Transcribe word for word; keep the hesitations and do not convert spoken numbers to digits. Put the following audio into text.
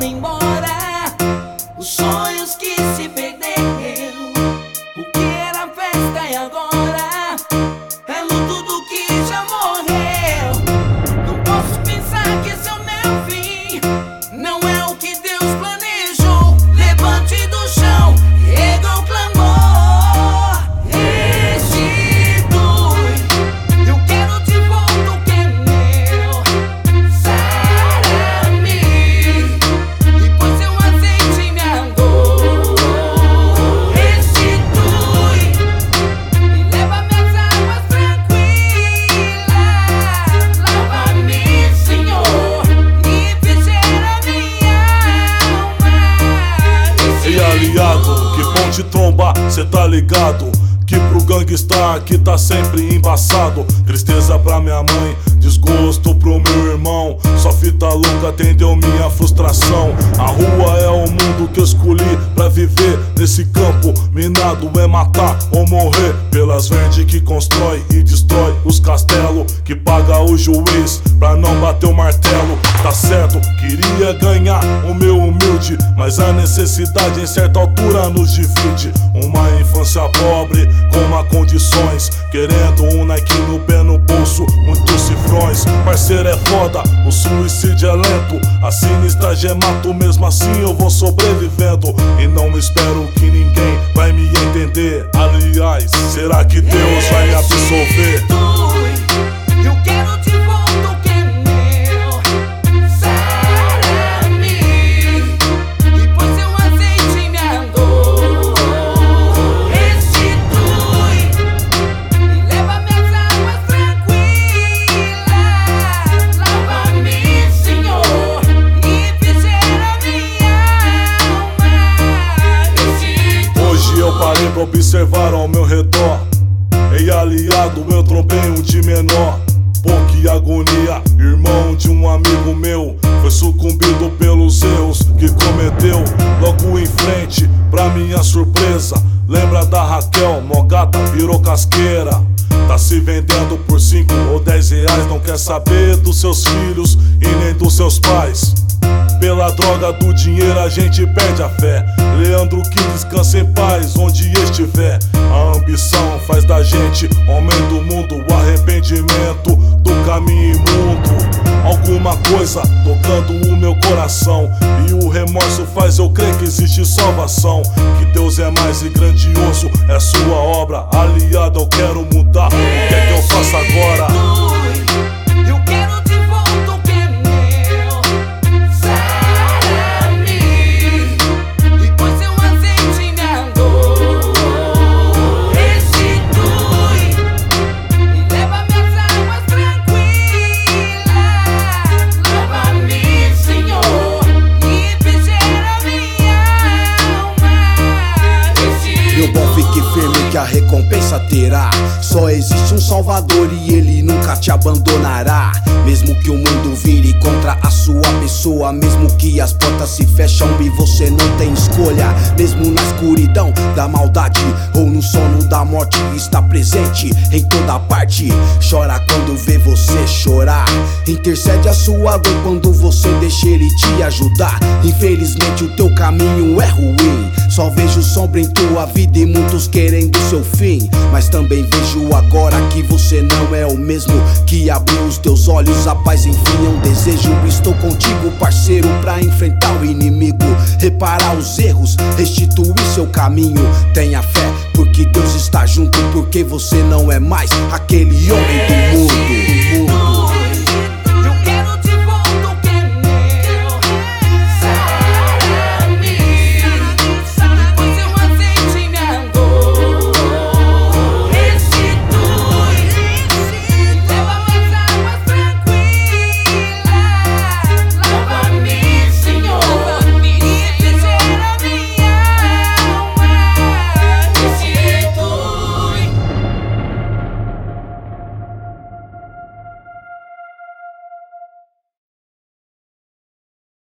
foram embora, os sonhos que se perderam. O que era festa e agora é luto do que já morreu. Não posso pensar que esse é o meu fim, não é o que Deus planejou. Levante do chão, erga o clamor, restitui. Eu quero de volta o que é meu, sara-me, e põe seu azeite em minha dor. Restitui e leva minhas águas tranquilas. Lava-me, Senhor, e refrigera minha alma. Ei, aliado, que bom te trombar, cê tá ligado que pro gangstar aqui tá sempre embaçado. Tristeza pra minha mãe, desgosto pro meu irmão. Só fita louca atendeu minha frustração. A rua é o mundo que eu escolhi pra viver. Nesse campo minado é matar ou morrer. Pelas verdes que constrói e destrói os castelos, que paga o juiz pra não bater o martelo. Tá certo, queria ganhar o meu humilde, mas a necessidade em certa altura nos divide. Uma infância pobre com má condições, querendo um Nike no pé, no bolso, muitos cifrões. Parceiro é foda, o suicídio é lento, a sinistra é mato, mesmo assim eu vou sobrevivendo. E não espero que ninguém vai me entender. Aliás, será que Deus vai me absolver? Eu quero de volta o que é meu, sara-me, e põe seu azeite em minha dor. Restitui e leva minhas águas tranquilas. Lava-me, Senhor, e refrigera minha alma. Restitui. Hoje eu parei pra observar ao meu redor. Ei, aliado, eu trombei um de menor. Pô, que agonia, irmão de um amigo meu, foi sucumbido pelos erros que cometeu. Logo em frente, pra minha surpresa, lembra da Raquel, Mogata virou casqueira. Tá se vendendo por cinco ou dez reais, não quer saber dos seus filhos e nem dos seus pais. Pela droga do dinheiro a gente perde a fé. Leandro, que descansa em paz onde estiver. A ambição faz da gente homem do mundo. O arrependimento do caminho imundo. Alguma coisa tocando o meu coração, e o remorso faz eu crer que existe salvação. Que Deus é mais e grandioso, é sua obra. Aliado, eu quero mudar, o que é que eu faço agora? Eu quero de volta o que é meu, sara-me, e põe seu azeite em minha dor. Restitui e leva minhas águas tranquilas. Lava-me, Senhor, e refrigera minha alma. Restitui. Meu bom, fique firme que a recompensa terá. Só existe um Salvador e ele nunca te abandonará. Mesmo que o mundo vire contra a sua pessoa, mesmo que as portas se fecham e você não tem escolha, mesmo na escuridão da maldade ou no sono da morte, está presente em toda parte. Chora quando vê você chorar, intercede a sua dor quando você deixa ele te ajudar. Infelizmente o teu caminho é ruim, só vejo sombra em tua vida e muitos querendo seu fim. Mas também vejo agora que você não é o mesmo que abriu os teus olhos. A paz enfim é um desejo. Estou contigo, parceiro, pra enfrentar o inimigo, reparar os erros, restituir seu caminho. Tenha fé, porque Deus está junto, porque você não é mais aquele